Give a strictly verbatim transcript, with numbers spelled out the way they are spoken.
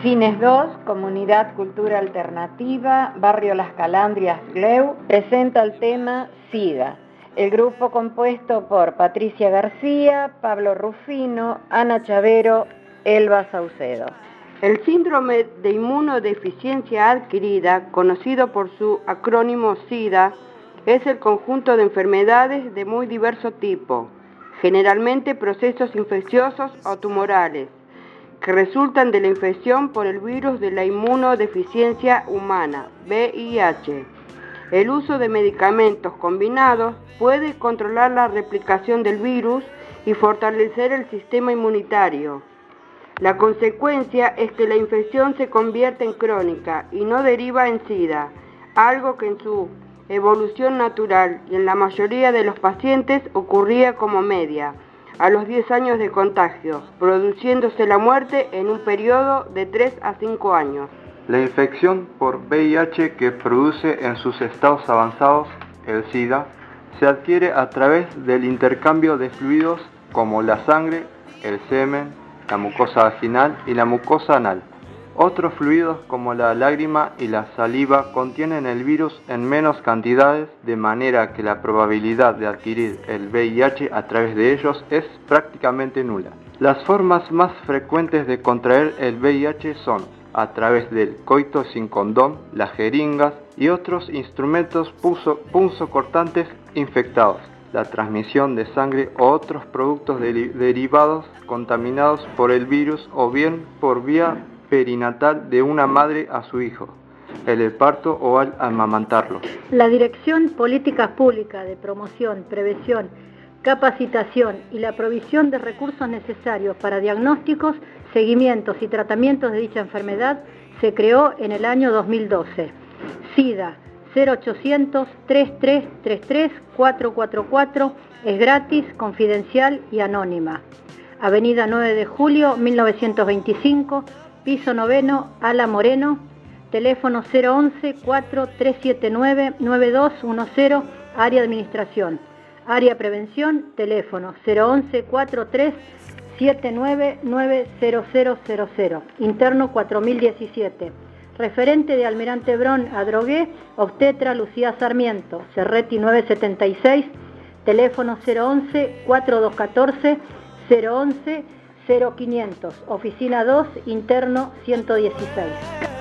Fines dos, Comunidad Cultura Alternativa, Barrio Las Calandrias, Gleu, presenta el tema SIDA. El grupo compuesto por Patricia García, Pablo Rufino, Ana Chavero, Elba Saucedo. El síndrome de inmunodeficiencia adquirida, conocido por su acrónimo SIDA, es el conjunto de enfermedades de muy diverso tipo, generalmente procesos infecciosos o tumorales, que resultan de la infección por el virus de la inmunodeficiencia humana, V I H. El uso de medicamentos combinados puede controlar la replicación del virus y fortalecer el sistema inmunitario. La consecuencia es que la infección se convierte en crónica y no deriva en SIDA, algo que en su evolución natural y en la mayoría de los pacientes ocurría como media, a los diez años de contagio, produciéndose la muerte en un periodo de tres a cinco años. La infección por V I H que produce en sus estados avanzados el SIDA se adquiere a través del intercambio de fluidos como la sangre, el semen, la mucosa vaginal y la mucosa anal. Otros fluidos como la lágrima y la saliva contienen el virus en menos cantidades, de manera que la probabilidad de adquirir el V I H a través de ellos es prácticamente nula. Las formas más frecuentes de contraer el V I H son a través del coito sin condón, las jeringas y otros instrumentos punzocortantes infectados, la transmisión de sangre o otros productos deri- derivados contaminados por el virus o bien por vía perinatal de una madre a su hijo, el parto o al amamantarlo. La Dirección Políticas Públicas de Promoción, Prevención, Capacitación y la provisión de recursos necesarios para diagnósticos, seguimientos y tratamientos de dicha enfermedad se creó en el año dos mil doce. SIDA cero ochocientos, treinta y tres treinta y tres, cuatrocientos cuarenta y cuatro es gratis, confidencial y anónima. Avenida nueve de julio, mil novecientos veinticinco, piso noveno, Ala Moreno, teléfono cero once, cuatro tres siete nueve, nueve dos uno cero, área administración. Área prevención, teléfono cero once, cuatro tres siete nueve, nueve cero cero cero cero, interno cuatro mil diecisiete. Referente de Almirante Brón a Drogué, obstetra Lucía Sarmiento, Cerreti nueve setenta y seis, teléfono cero once, cuatro dos uno cuatro, cero once, cero quinientos, oficina dos, interno ciento dieciséis.